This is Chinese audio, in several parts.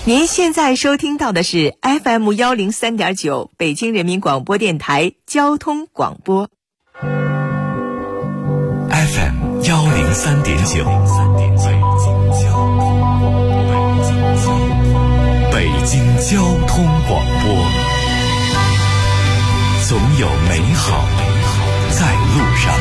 您现在收听到的是 FM 103.9北京人民广播电台交通广播。 FM 103.9，北京交通广播，总有美好在路上。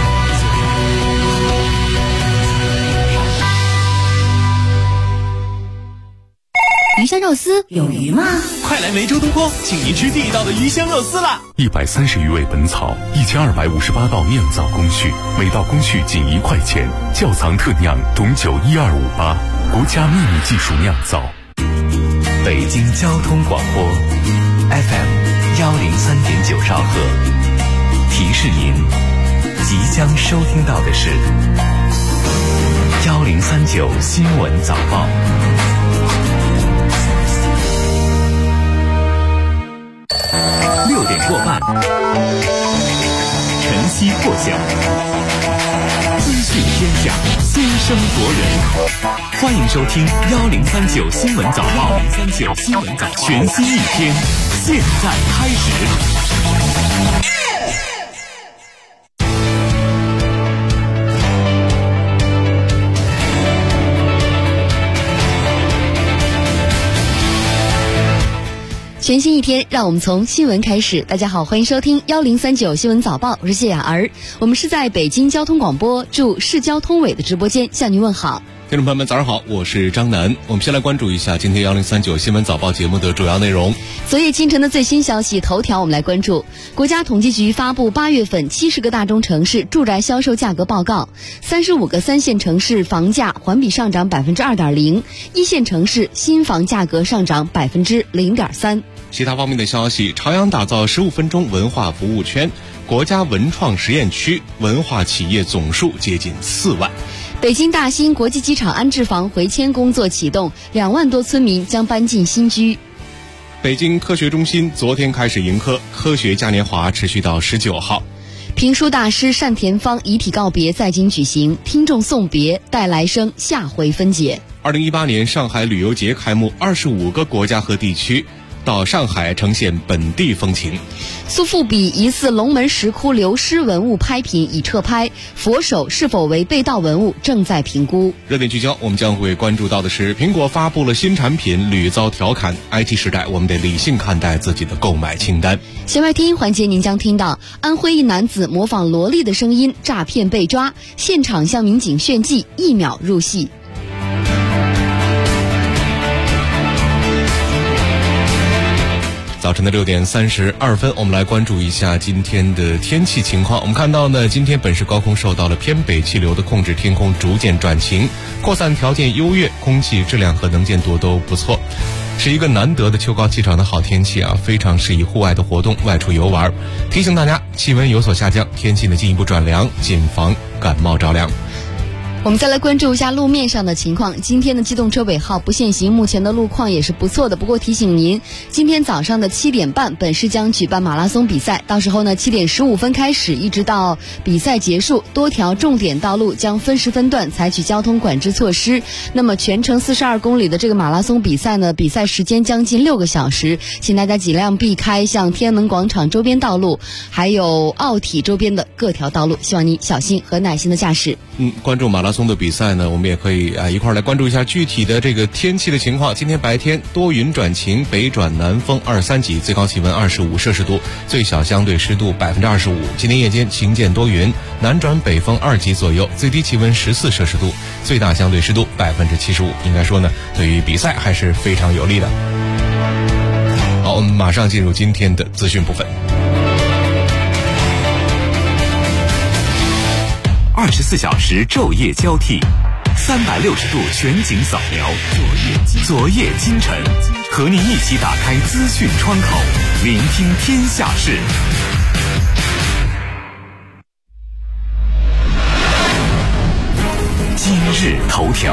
鱼香肉丝有鱼吗？ 快来梅州东坡，请您吃地道的鱼香肉丝啦 ！130余味本草，1258道酿造工序，每道工序仅1块钱，窖藏特酿董酒12588，国家秘密技术酿造。 北京交通广播 FM 103.9兆赫，提示您即将收听到的是1039新闻早报。6点过半，晨曦破晓，资讯天下，先声夺人。欢迎收听1039新闻早报，1039新闻早报，全新一天，现在开始。 全新一天，让我们从新闻开始。大家好，欢迎收听1039新闻早报，我是谢雅儿。我们是在北京交通广播驻市交通委的直播间向您问好。 听众朋友们早上好，我是张楠。我们先来关注一下今天1039新闻早报节目的主要内容。 昨夜清晨的最新消息头条，我们来关注国家统计局发布8月份70个大中城市住宅销售价格报告，35个3线城市房价环比上涨 2.0%， 1线城市新房价格上涨 0.3%。 其他方面的消息，朝阳打造15分钟文化服务圈，国家文创实验区文化企业总数接近4万。 北京大兴国际机场安置房回迁工作启动，2万多村民将搬进新居。 北京科学中心昨天开始迎科，科学嘉年华持续到19号。 评书大师单田芳遗体告别在京举行，听众送别，带来生下回分解。 2018年上海旅游节开幕，25个国家和地区到上海呈现本地风情。 苏富比疑似龙门石窟流失文物拍品已撤拍，佛手是否为被盗文物正在评估。 热点聚焦，我们将会关注到的是，苹果发布了新产品屡遭调侃，IT 时代我们得理性看待自己的购买清单。 弦外听环节您将听到，安徽一男子模仿萝莉的声音诈骗被抓，现场向民警炫技，1秒入戏。 早晨的6点32分，我们来关注一下今天的天气情况。我们看到呢，今天本市高空受到了偏北气流的控制，天空逐渐转晴，扩散条件优越，空气质量和能见度都不错，是一个难得的秋高气爽的好天气啊，非常适宜户外的活动，外出游玩。提醒大家，气温有所下降，天气呢进一步转凉，谨防感冒着凉。 我们再来关注一下路面上的情况。今天的机动车尾号不限行，目前的路况也是不错的。不过提醒您，今天早上的7点半，本市将举办马拉松比赛，到时候呢7点15分开始，一直到比赛结束，多条重点道路将分时分段采取交通管制措施。那么全程42公里的这个马拉松比赛呢，比赛时间将近6个小时，请大家尽量避开像天安门广场周边道路，还有奥体周边的各条道路，希望你小心和耐心的驾驶。 关注马拉松的比赛呢，我们也可以一块来关注一下具体的这个天气的情况。今天白天多云转晴，北转南风2、3级，最高气温25摄氏度，最小相对湿度25%。今天夜间晴间多云，南转北风2级左右，最低气温14摄氏度，最大相对湿度75%。应该说呢，对于比赛还是非常有利的。好，我们马上进入今天的资讯部分。 24小时昼夜交替，360度全景扫描，昨夜今晨，和您一起打开资讯窗口，聆听天下事。今日头条。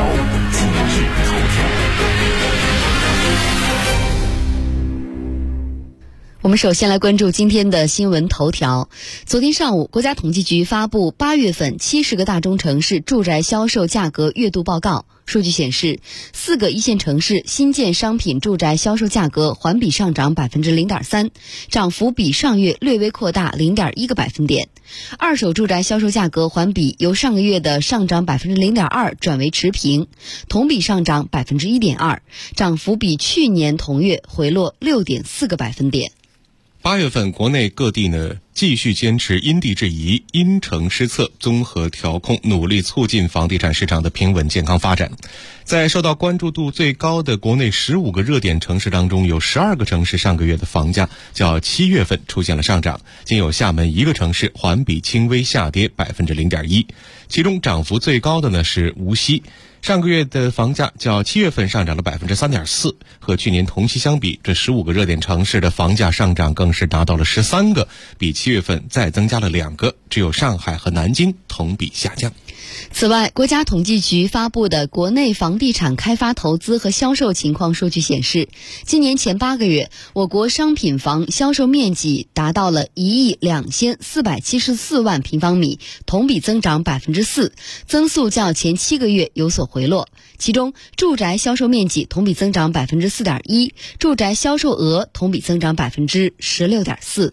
我们首先来关注今天的新闻头条。昨天上午，国家统计局发布8月份70个大中城市住宅销售价格月度报告。数据显示，4个一线城市新建商品住宅销售价格环比上涨 0.3%， 涨幅比上月略微扩大 0.1个百分点。二手住宅销售价格环比由上个月的上涨 0.2% 转为持平，同比上涨 1.2%， 涨幅比去年同月回落 6.4个百分点。 8月份国内各地呢继续坚持因地制宜、因城施策、综合调控，努力促进房地产市场的平稳健康发展。在受到关注度最高的国内15个热点城市当中，有12个城市上个月的房价较7月份出现了上涨，仅有厦门一个城市环比轻微下跌 0.1%。其中涨幅最高的呢是无锡，上个月的房价较7月份上涨了 3.4%， 和去年同期相比，这15个热点城市的房价上涨更是达到了13个，比7月份再增加了2个，只有上海和南京同比下降。 此外，国家统计局发布的国内房地产开发投资和销售情况数据显示，今年前8个月，我国商品房销售面积达到了12474万平方米，同比增长 4%， 增速较前7个月有所回落。其中，住宅销售面积同比增长 4.1%， 住宅销售额同比增长 16.4%。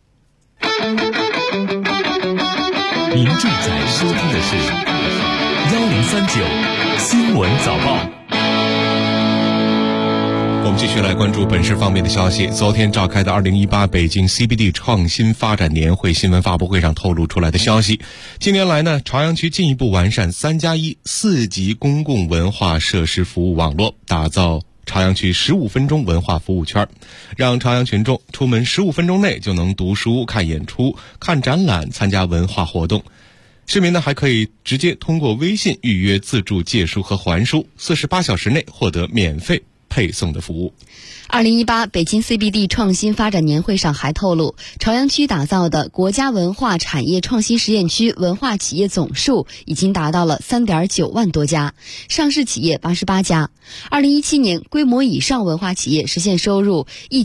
您正在收听的是1039新闻早报。 我们继续来关注本市方面的消息。昨天召开的2018北京 CBD 创新发展年会新闻发布会上透露出来的消息，近年来呢，朝阳区进一步完善3+1 4级公共文化设施服务网络，打造朝阳区15分钟文化服务圈，让朝阳群众出门15分钟内就能读书、看演出、看展览、参加文化活动。市民呢还可以直接通过微信预约自助借书和还书，48小时内获得免费配送的服务。 2018北京 CBD 创新发展年会上还透露，朝阳区打造的国家文化产业创新实验区文化企业总数已经达到了 3.9 万多家，上市企业88家。2017年规模以上文化企业实现收入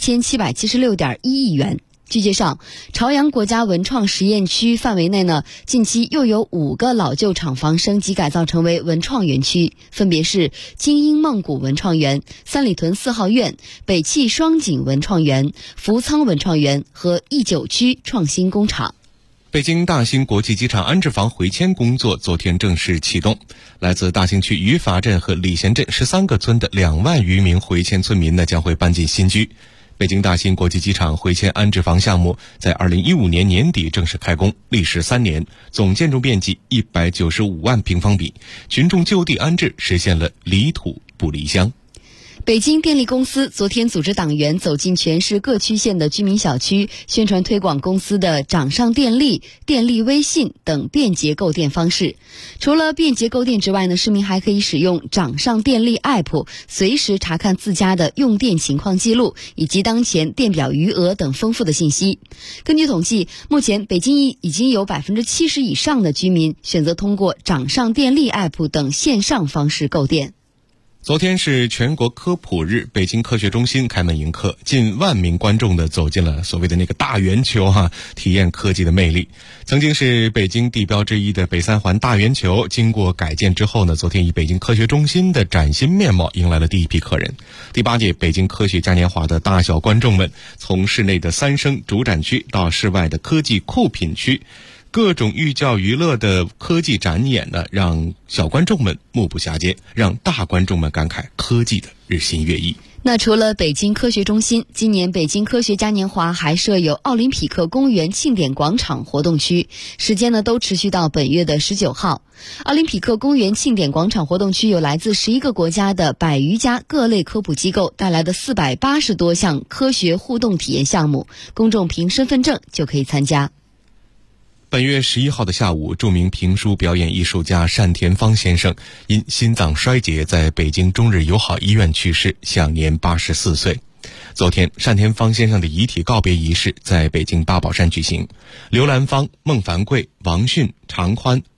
1776.1 亿元。据介绍，朝阳国家文创实验区范围内呢，近期又有5个老旧厂房升级改造成为文创园区，分别是精英梦谷文创园、三里屯4号院、北汽双井文创园、福仓文创园和E9区创新工厂。 北京大兴国际机场安置房回迁工作昨天正式启动，来自大兴区余法镇和礼贤镇13个村的2万余名回迁村民呢将会搬进新居。北京大兴国际机场回迁安置房项目在2015年年底正式开工，历时3年，总建筑面积195万平方米，群众就地安置实现了离土不离乡。 北京电力公司昨天组织党员走进全市各区县的居民小区，宣传推广公司的掌上电力、电力微信等便捷购电方式。除了便捷购电之外呢，市民还可以使用掌上电力 App 随时查看自家的用电情况记录以及当前电表余额等丰富的信息。根据统计，目前北京已经有 70% 以上的居民选择通过掌上电力 App 等线上方式购电。 昨天是全国科普日，北京科学中心开门迎客，近万名观众的走进了所谓的那个大圆球体验科技的魅力。曾经是北京地标之一的北3环大圆球，经过改建之后呢，昨天以北京科学中心的崭新面貌迎来了第一批客人。第8届北京科学嘉年华的大小观众们，从室内的3声主展区到室外的科技酷品区，各种寓教于乐的科技展演呢，让小观众们目不暇接，让大观众们感慨科技的日新月异。 那除了北京科学中心，今年北京科学嘉年华还设有奥林匹克公园庆典广场活动区，时间呢都持续到本月的19号。奥林匹克公园庆典广场活动区有来自11个国家的100余家各类科普机构带来的480多项科学互动体验项目，公众凭身份证就可以参加。 本月11号的下午，著名评书表演艺术家单田芳先生因心脏衰竭在北京中日友好医院去世，享年84岁。昨天，单田芳先生的遗体告别仪式在北京八宝山举行，刘兰芳、孟凡贵、王迅、常宽、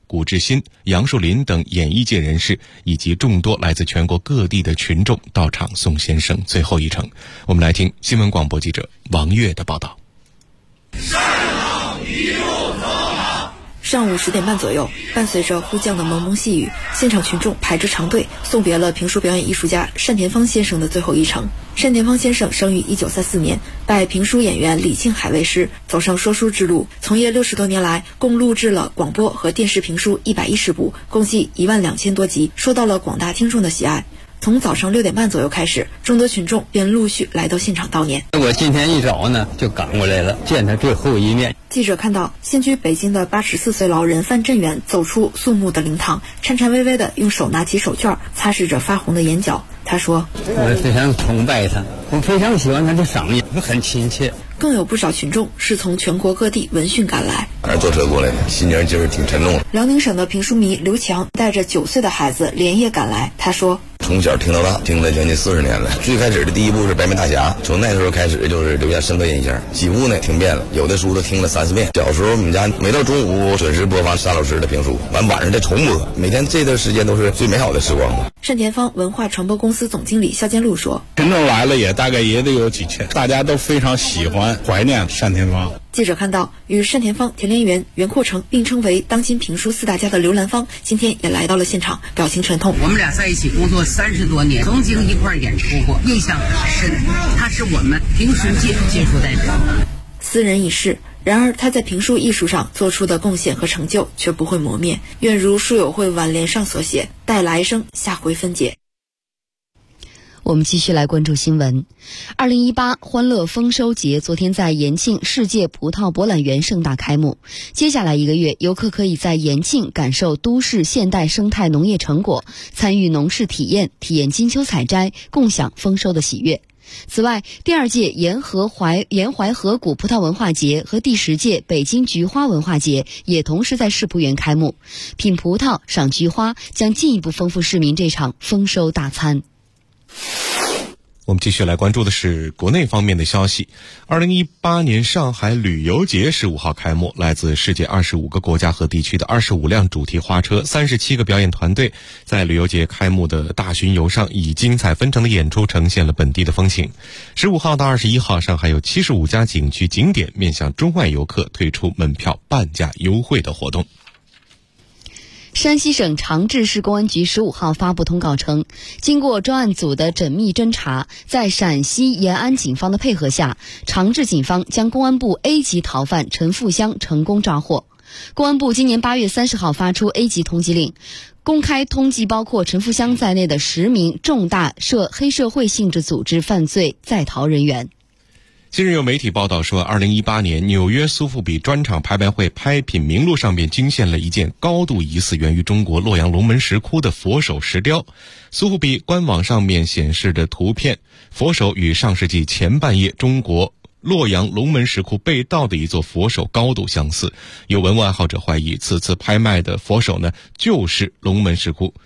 古志新、杨树林等演艺界人士以及众多来自全国各地的群众到场送先生最后一程。我们来听新闻广播记者王悦的报道。 上午10点半左右，伴随着呼降的蒙蒙细雨，现场群众排着长队送别了评书表演艺术家单田芳先生的最后一程。单田芳先生生于1934年，拜评书演员李庆海为师，走上说书之路，从业60多年来，共录制了广播和电视评书110部，共计12000多集，受到了广大听众的喜爱。从早上6点半左右开始，众多群众便陆续来到现场悼念。 我今天一早呢就赶过来了，见他最后一面。 记者看到现居北京的84岁老人范振元走出肃穆的灵堂，颤颤巍巍地用手拿起手绢擦拭着发红的眼角。他说：“ 我非常崇拜他，我非常喜欢他的嗓音，很亲切。” 更有不少群众是从全国各地闻讯赶来， 坐车过来的，心情就是挺沉重的。 辽宁省的评书迷刘强带着9岁的孩子连夜赶来，他说：“ 从小听到大，听了将近40年了。最开始的第一部是《白眉大侠》，从那时候开始就是留下深刻印象。几部呢听遍了，有的书都听了3、4遍。小时候我们家每到中午准时播放单老师的评书，晚上再重播，每天这段时间都是最美好的时光吧。” 单田芳文化传播公司总经理肖建禄说：“ 群众来了也大概也得有几千，大家都非常喜欢怀念单田芳。” 记者看到，与单田芳、田连元、袁阔成并称为当今评书4大家的刘兰芳，今天也来到了现场，表情沉痛。 我们俩在一起工作30多年，曾经一块演出过，印象很深。他是我们评书界杰出代表。 斯人已逝，然而他在评书艺术上做出的贡献和成就却不会磨灭。愿如书友会挽联上所写：“待来生，下回分解。” 我们继续来关注新闻。2018欢乐丰收节昨天在延庆世界葡萄博览园盛大开幕。接下来1个月，游客可以在延庆感受都市现代生态农业成果，参与农事体验，体验金秋采摘，共享丰收的喜悦。此外，第2届沿淮河谷葡萄文化节和第10届北京菊花文化节也同时在世葡园开幕。品葡萄、赏菊花，将进一步丰富市民这场丰收大餐。 我们继续来关注的是国内方面的消息。2018年上海旅游节15号开幕，来自世界25个国家和地区的25辆主题花车、37个表演团队，在旅游节开幕的大巡游上以精彩纷呈的演出呈现了本地的风情。15号到21号，上海有75家景区景点面向中外游客推出门票半价优惠的活动。 山西省长治市公安局15号发布通告称，经过专案组的缜密侦查，在陕西延安警方的配合下，长治警方将公安部 A 级逃犯陈富香成功抓获。公安部今年8月30号发出 A 级通缉令，公开通缉包括陈富香在内的10名重大黑社会性质组织犯罪在逃人员。 近日有媒体报道说，2018年纽约苏富比专场拍卖会拍品名录上面惊现了一件高度疑似源于中国洛阳龙门石窟的佛手石雕。苏富比官网上面显示的图片，佛手与上世纪前半叶中国洛阳龙门石窟被盗的一座佛手高度相似。有文物爱好者怀疑，此次拍卖的佛手呢，就是龙门石窟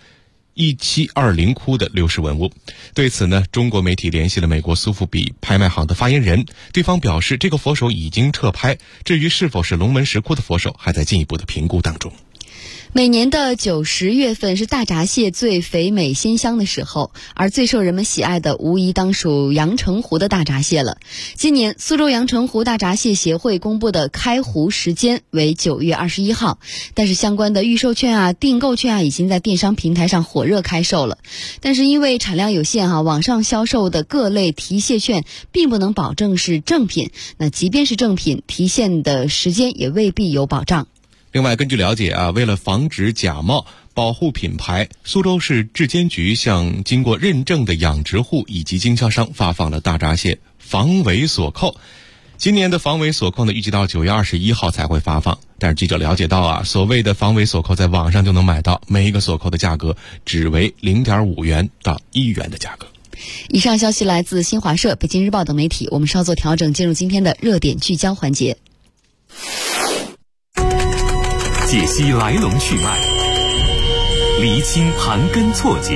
1720窟的流失文物。对此呢，中国媒体联系了美国苏富比拍卖行的发言人，对方表示这个佛手已经撤拍，至于是否是龙门石窟的佛手还在进一步的评估当中。 每年的9、10月份是大闸蟹最肥美鲜香的时候，而最受人们喜爱的无疑当属阳澄湖的大闸蟹了。今年苏州阳澄湖大闸蟹协会公布的开湖时间为9月21号，但是相关的预售券订购券已经在电商平台上火热开售了。但是因为产量有限网上销售的各类提蟹券并不能保证是正品，那即便是正品，提现的时间也未必有保障。 另外，根据了解为了防止假冒，保护品牌，苏州市质监局向经过认证的养殖户以及经销商发放了大闸蟹防伪锁扣。今年的防伪锁扣呢，预计到9月21号才会发放。但是记者了解到所谓的防伪锁扣在网上就能买到，每一个锁扣的价格只为0.5元到1元的价格。 以上消息来自新华社、北京日报等媒体。我们稍作调整，进入今天的热点聚焦环节。 解析来龙去脉，厘清盘根错节，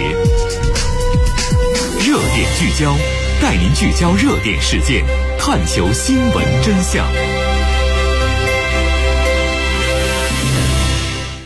热点聚焦，带您聚焦热点事件，探求新闻真相。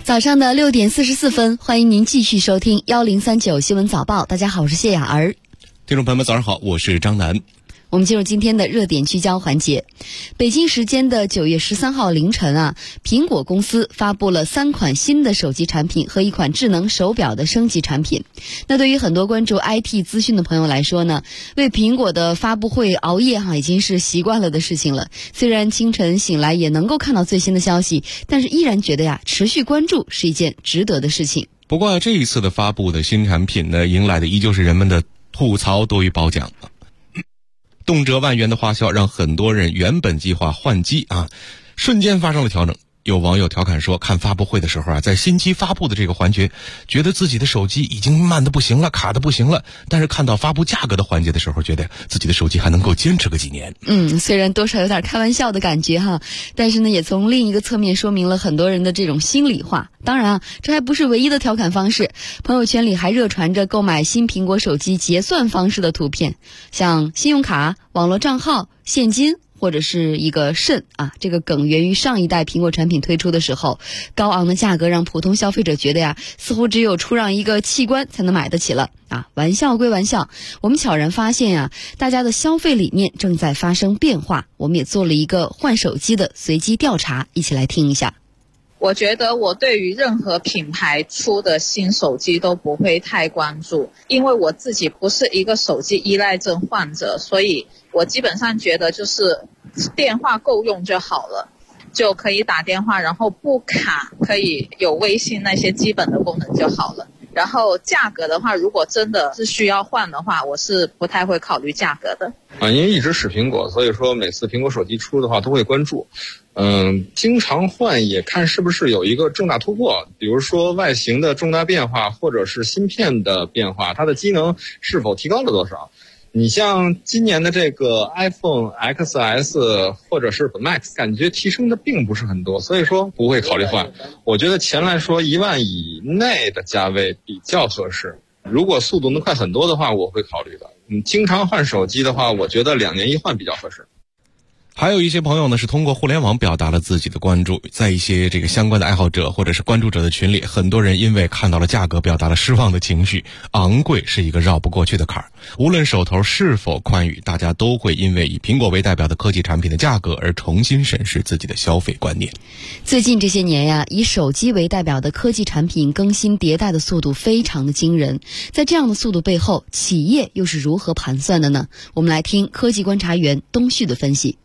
早上的6点44分，欢迎您继续收听1039新闻早报。大家好，我是谢雅儿。 听众朋友们，早上好，我是张楠。 我们进入今天的热点聚焦环节。北京时间的9月13号凌晨苹果公司发布了3款新的手机产品和1款智能手表的升级产品。那对于很多关注 IT 资讯的朋友来说呢，为苹果的发布会熬夜已经是习惯了的事情了。虽然清晨醒来也能够看到最新的消息，但是依然觉得持续关注是一件值得的事情。 不过这一次的发布的新产品呢，迎来的依旧是人们的吐槽多于褒奖。动辄万元的花销让很多人原本计划换机瞬间发生了调整。有网友调侃说，看发布会的时候在新机发布的这个环节，觉得自己的手机已经慢得不行了，卡得不行了，但是看到发布价格的环节的时候，觉得自己的手机还能够坚持个几年。 虽然多少有点开玩笑的感觉但是呢，也从另一个侧面说明了很多人的这种心里话。当然这还不是唯一的调侃方式，朋友圈里还热传着购买新苹果手机结算方式的图片，像信用卡、网络账号、现金或者是一个肾这个梗源于上一代苹果产品推出的时候，高昂的价格让普通消费者觉得似乎只有出让一个器官才能买得起了玩笑归玩笑，我们悄然发现大家的消费理念正在发生变化。我们也做了一个换手机的随机调查，一起来听一下。 我觉得我对于任何品牌出的新手机都不会太关注，因为我自己不是一个手机依赖症患者，所以我基本上觉得就是电话够用就好了，就可以打电话，然后不卡，可以有微信那些基本的功能就好了。然后价格的话，如果真的是需要换的话，我是不太会考虑价格的。 因为一直使苹果，所以说每次苹果手机出的话都会关注。经常换也看是不是有一个重大突破，比如说外形的重大变化，或者是芯片的变化，它的机能是否提高了多少。你像今年的这个 iPhone XS 或者是 Max， 感觉提升的并不是很多，所以说不会考虑换。我觉得前来说1万以内的价位比较合适，如果速度能快很多的话，我会考虑的。经常换手机的话，我觉得2年一换比较合适。 还有一些朋友呢是通过互联网表达了自己的关注，在一些这个相关的爱好者或者是关注者的群里，很多人因为看到了价格表达了失望的情绪。昂贵是一个绕不过去的坎儿，无论手头是否宽裕，大家都会因为以苹果为代表的科技产品的价格而重新审视自己的消费观念。 最近这些年以手机为代表的科技产品更新迭代的速度非常的惊人，在这样的速度背后，企业又是如何盘算的呢？我们来听科技观察员东旭的分析。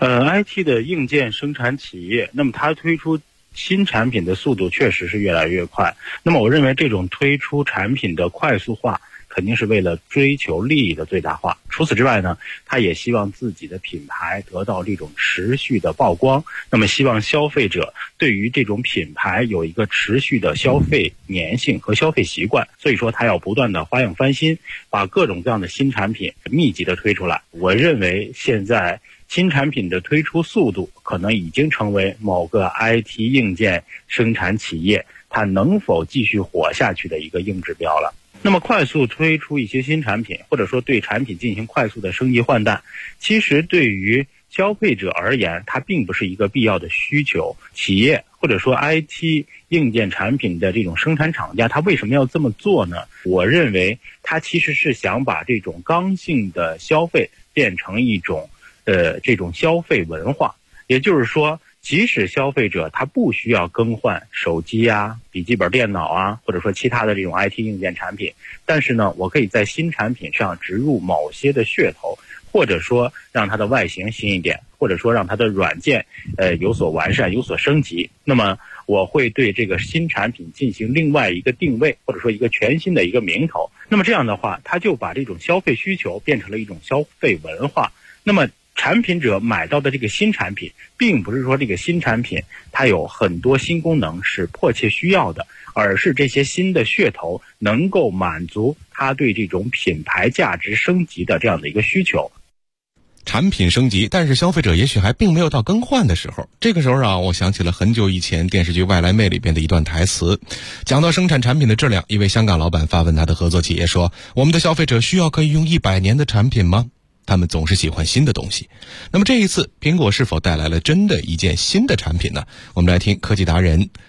IT 的硬件生产企业，那么它推出新产品的速度确实是越来越快。那么我认为这种推出产品的快速化肯定是为了追求利益的最大化。除此之外呢，他也希望自己的品牌得到这种持续的曝光，那么希望消费者对于这种品牌有一个持续的消费粘性和消费习惯，所以说他要不断的花样翻新，把各种各样的新产品密集的推出来。我认为现在新产品的推出速度可能已经成为某个 IT 硬件生产企业它能否继续活下去的一个硬指标了。那么快速推出一些新产品，或者说对产品进行快速的升级换代，其实对于消费者而言，它并不是一个必要的需求。企业或者说 IT 硬件产品的这种生产厂家，它为什么要这么做呢？我认为它其实是想把这种刚性的消费变成一种这种消费文化。也就是说，即使消费者他不需要更换手机笔记本电脑或者说其他的这种 IT 硬件产品，但是呢，我可以在新产品上植入某些的噱头，或者说让它的外形新一点，或者说让它的软件有所完善，有所升级。那么我会对这个新产品进行另外一个定位，或者说一个全新的一个名头。那么这样的话，它就把这种消费需求变成了一种消费文化。那么产品者买到的这个新产品，并不是说这个新产品它有很多新功能是迫切需要的，而是这些新的噱头能够满足他对这种品牌价值升级的这样的一个需求。 产品升级，但是消费者也许还并没有到更换的时候。这个时候我想起了很久以前电视剧《外来妹》里边的一段台词，讲到生产产品的质量，一位香港老板发问他的合作企业说，我们的消费者需要可以用100年的产品吗？他们总是喜欢新的东西。那么这一次苹果是否带来了真的一件新的产品呢？我们来听科技达人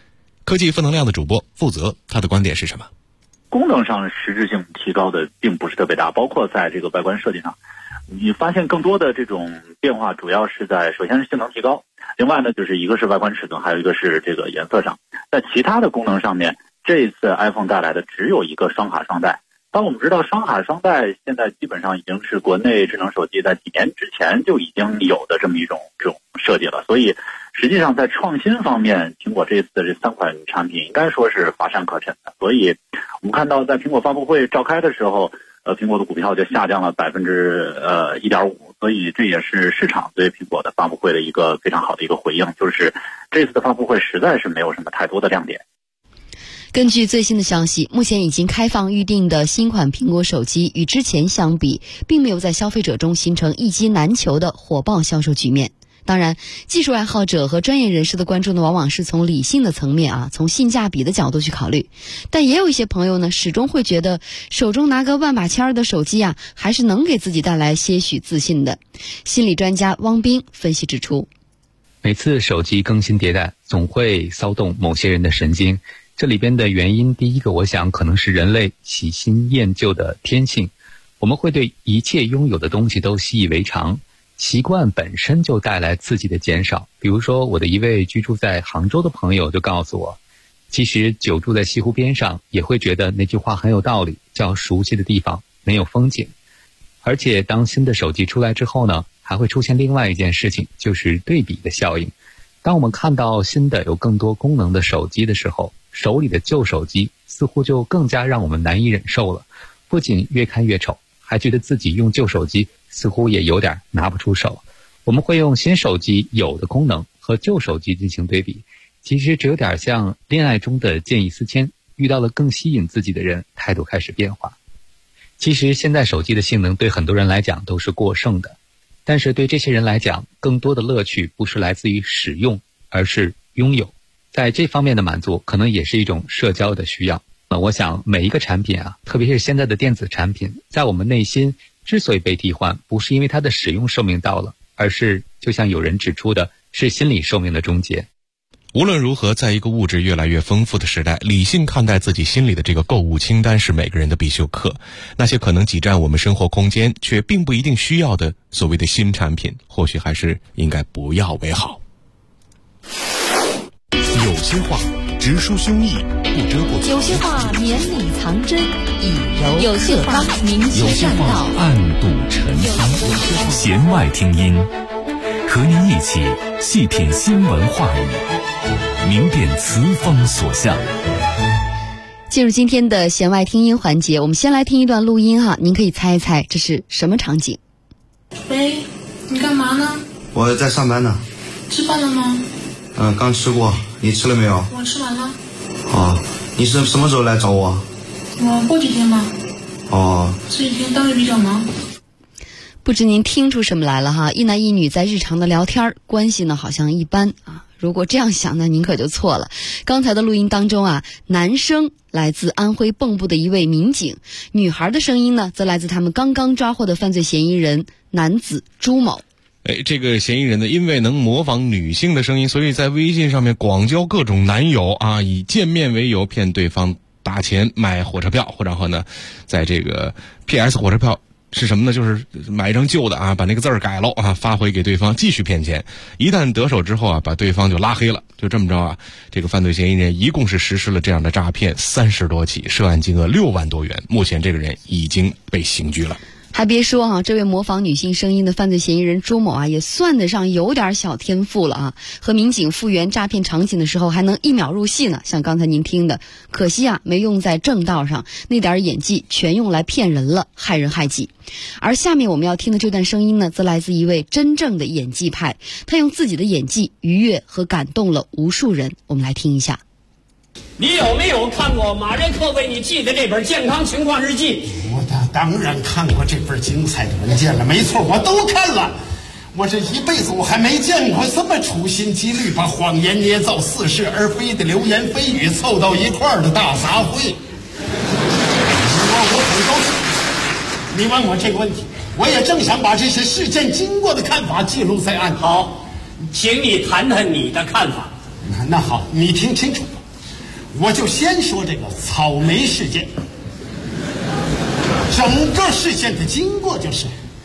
科技负能量的主播负责，他的观点是什么？ 功能上实质性提高的并不是特别大，包括在这个外观设计上，你发现更多的这种变化主要是在首先是性能提高，另外呢就是一个是外观尺寸，还有一个是这个颜色上。在其他的功能上面，这一次 iPhone 带来的只有一个双卡双待。当我们知道双卡双待现在基本上已经是国内智能手机在几年之前就已经有的这么一种设计了，所以实际上在创新方面，苹果这次的这3款产品应该说是乏善可陈的。所以我们看到在苹果发布会召开的时候，苹果的股票就下降了1.5%，所以这也是市场对苹果的发布会的一个非常好的一个回应，就是这次的发布会实在是没有什么太多的亮点。 根据最新的消息，目前已经开放预定的新款苹果手机与之前相比，并没有在消费者中形成一机难求的火爆销售局面。当然，技术爱好者和专业人士的关注呢，往往是从理性的层面从性价比的角度去考虑。但也有一些朋友呢，始终会觉得手中拿个万把签的手机还是能给自己带来些许自信的。心理专家汪斌分析指出， 每次手机更新迭代，总会骚动某些人的神经。这里边的原因，第一个我想可能是人类喜新厌旧的天性，我们会对一切拥有的东西都习以为常，习惯本身就带来刺激的减少。比如说我的一位居住在杭州的朋友就告诉我，其实久住在西湖边上也会觉得那句话很有道理，叫熟悉的地方没有风景。而且当新的手机出来之后呢，还会出现另外一件事情，就是对比的效应。当我们看到新的有更多功能的手机的时候，手里的旧手机似乎就更加让我们难以忍受了，不仅越看越丑，还觉得自己用旧手机似乎也有点拿不出手。我们会用新手机有的功能和旧手机进行对比，其实这有点像恋爱中的见异思迁，遇到了更吸引自己的人，态度开始变化。其实现在手机的性能对很多人来讲都是过剩的，但是对这些人来讲，更多的乐趣不是来自于使用，而是拥有。在这方面的满足可能也是一种社交的需要。我想每一个产品特别是现在的电子产品，在我们内心之所以被替换，不是因为它的使用寿命到了，而是就像有人指出的，是心理寿命的终结。 无论如何，在一个物质越来越丰富的时代，理性看待自己心里的这个购物清单是每个人的必修课。那些可能挤占我们生活空间却并不一定需要的所谓的新产品，或许还是应该不要为好。 有些话直抒胸臆，不遮不藏； 有些话绵里藏针，以柔有些话明有些话暗度陈仓。弦外听音，和您一起细品新闻话语，明辨词风所向。 进入今天的弦外听音环节，我们先来听一段录音您可以猜一猜这是什么场景。 喂，你干嘛呢？ 我在上班呢。 吃饭了吗？ 刚吃过，你吃了没有？ 我吃完了。 哦，你是什么时候来找我？ 我过几天吧。 哦， 这几天单位比较忙。 不知您听出什么来了一男一女在日常的聊天，关系呢好像一般如果这样想呢，您可就错了。刚才的录音当中男生来自安徽蚌埠的一位民警，女孩的声音呢则来自他们刚刚抓获的犯罪嫌疑人男子朱某。 这个嫌疑人呢，因为能模仿女性的声音，所以在微信上面广交各种男友以见面为由骗对方打钱买火车票，或者呢，在这个 PS 火车票是什么呢？就是买一张旧的把那个字儿改了发回给对方，继续骗钱。一旦得手之后把对方就拉黑了。就这么着这个犯罪嫌疑人一共是实施了这样的诈骗30多起，涉案金额6万多元。目前这个人已经被刑拘了。 还别说这位模仿女性声音的犯罪嫌疑人朱某也算得上有点小天赋了和民警复原诈骗场景的时候还能1秒入戏呢，像刚才您听的，可惜没用在正道上，那点演技全用来骗人了，害人害己。而下面我们要听的这段声音呢，则来自一位真正的演技派，他用自己的演技愉悦和感动了无数人。我们来听一下。 你有没有看过马瑞克为你记的这本健康情况日记？ 我当然看过这份精彩的文件了，没错，我都看了。我这一辈子我还没见过这么处心积虑把谎言捏造、似是而非的流言蜚语凑到一块儿的大杂烩。我很高兴你问我这个问题，我也正想把这些事件经过的看法记录在案。 好，请你谈谈你的看法。 那好，你听清楚。 我就先说这个草莓事件，整个事件的经过就是。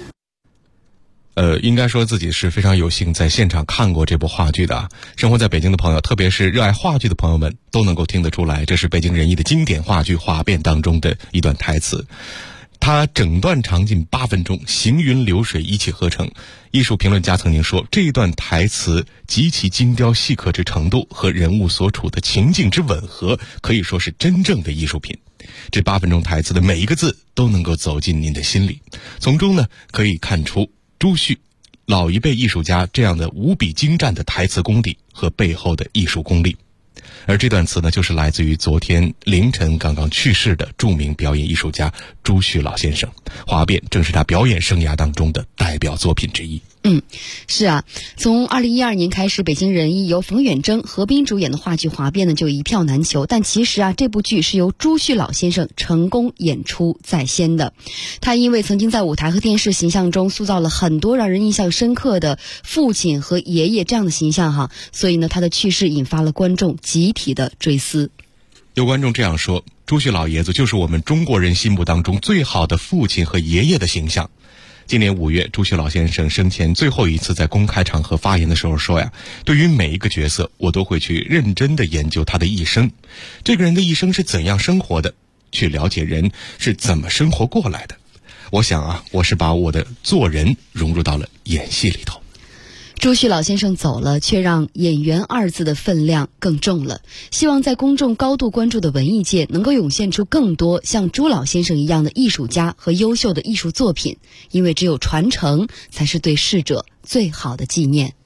应该说自己是非常有幸在现场看过这部话剧的啊。生活在北京的朋友，特别是热爱话剧的朋友们，都能够听得出来，这是北京人艺的经典话剧《华变》当中的一段台词。它整段长近8分钟，行云流水，一气呵成。艺术评论家曾经说，这一段台词极其精雕细刻之程度和人物所处的情境之吻合，可以说是真正的艺术品。这8分钟台词的每一个字都能够走进您的心里，从中呢可以看出朱旭老一辈艺术家这样的无比精湛的台词功底和背后的艺术功力。而这段词呢，就是来自于昨天凌晨刚刚去世的著名表演艺术家朱旭老先生，《华变》正是他表演生涯当中的代表作品之一。 是啊，从2012年开始，北京人艺由冯远征、何冰主演的话剧《华变》呢就一票难求。但其实啊，这部剧是由朱旭老先生成功演出在先的。他因为曾经在舞台和电视形象中塑造了很多让人印象深刻的父亲和爷爷这样的形象哈，所以呢，他的去世引发了观众集体的追思。 有观众这样说，朱旭老爷子就是我们中国人心目当中最好的父亲和爷爷的形象。今年5月，朱旭老先生生前最后一次在公开场合发言的时候说呀，对于每一个角色，我都会去认真的研究他的一生，这个人的一生是怎样生活的，去了解人是怎么生活过来的。我想啊，我是把我的做人融入到了演戏里头。 朱旭老先生走了，却让演员2字的分量更重了。希望在公众高度关注的文艺界，能够涌现出更多像朱老先生一样的艺术家和优秀的艺术作品，因为只有传承，才是对逝者最好的纪念。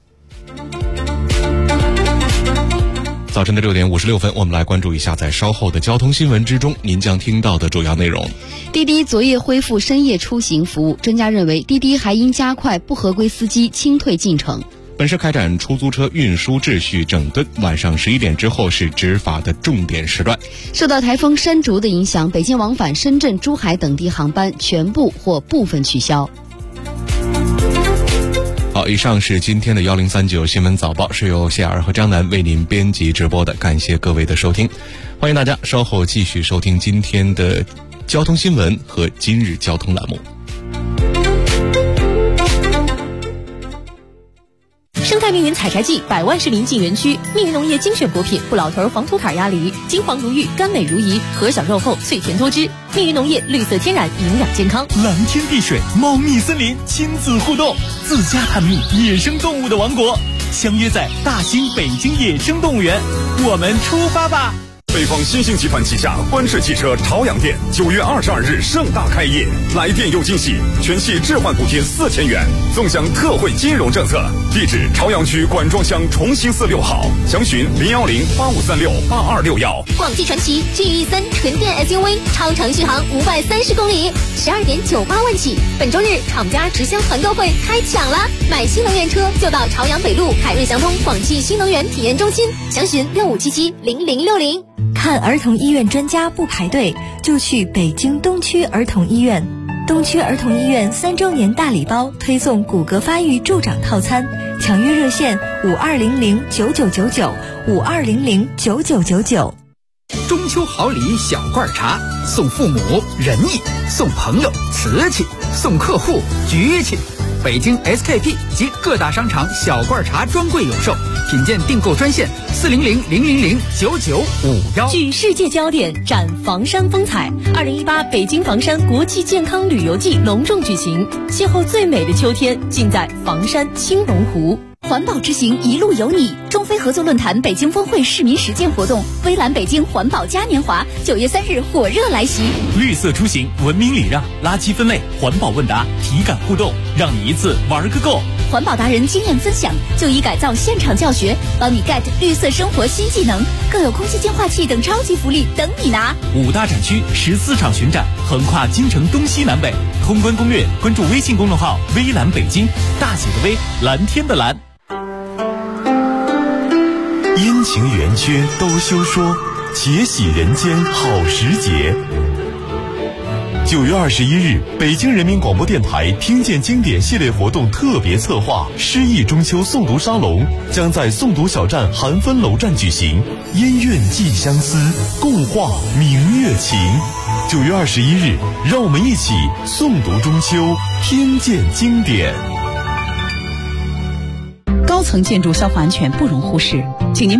早晨的6点56分，我们来关注一下在稍后的交通新闻之中您将听到的主要内容。 滴滴昨夜恢复深夜出行服务，专家认为滴滴还应加快不合规司机清退进程。 本市开展出租车运输秩序整顿，晚上11点之后是执法的重点时段。 受到台风山竹的影响，北京往返深圳、珠海等地航班全部或部分取消。 好，以上是今天的1039新闻早报，是由谢尔和张楠为您编辑直播的，感谢各位的收听，欢迎大家稍后继续收听今天的交通新闻和今日交通栏目。 生态密云采摘季，100万市民进园区，密云农业精选果品，不老头黄土坎鸭梨，金黄如玉，甘美如饴，核小肉厚，脆甜多汁。密云农业绿色天然，营养健康。 蓝天碧水，猫蜜森林，亲子互动，自家探秘野生动物的王国，相约在大兴北京野生动物园，我们出发吧！ 北方新兴集团旗下观致汽车朝阳店9月22日盛大开业，来电有惊喜，全系置换补贴4000元，纵享特惠金融政策。地址：朝阳区管庄乡重兴寺6号，详询01085368261。 广汽传祺 GE3 纯电 SUV 超长续航530公里，12.98万起。本周日厂家直销团购会开抢了，买新能源车就到朝阳北路凯瑞祥通广汽新能源体验中心，详询65770060。 看儿童医院专家不排队，就去北京东区儿童医院。东区儿童医院3周年大礼包推送骨骼发育助长套餐，抢约热线52009999，52009999。 中秋好礼小罐茶，送父母仁义，送朋友瓷器，送客户局气。北京 SKP 及各大商场小罐茶专柜有售，品鉴订购专线40000009951。 聚世界焦点，展房山风采。2018北京房山国际健康旅游季隆重举行，邂逅最美的秋天，尽在房山青龙湖。环保之行一路有你，中非合作论坛北京峰会市民实践活动，微蓝北京环保嘉年华9月3日火热来袭。 绿色出行，文明礼让，垃圾分类，环保问答，体感互动，让你一次玩个够。 环保达人经验分享，就医改造现场教学，帮你 get 绿色生活新技能，更有空气净化器等超级福利等你拿。 5大展区14场巡展，横跨京城东西南北。通关攻略，关注微信公众号微蓝北京，大写的微，蓝天的蓝。 阴晴圆缺都休说，且喜人间好时节。 9月21日，北京人民广播电台听见经典系列活动特别策划诗意中秋诵读沙龙将在诵读小站韩芬楼站举行，音韵寄相思，共话明月情。9月21日，让我们一起诵读中秋，听见经典。 高层建筑消防安全不容忽视，请您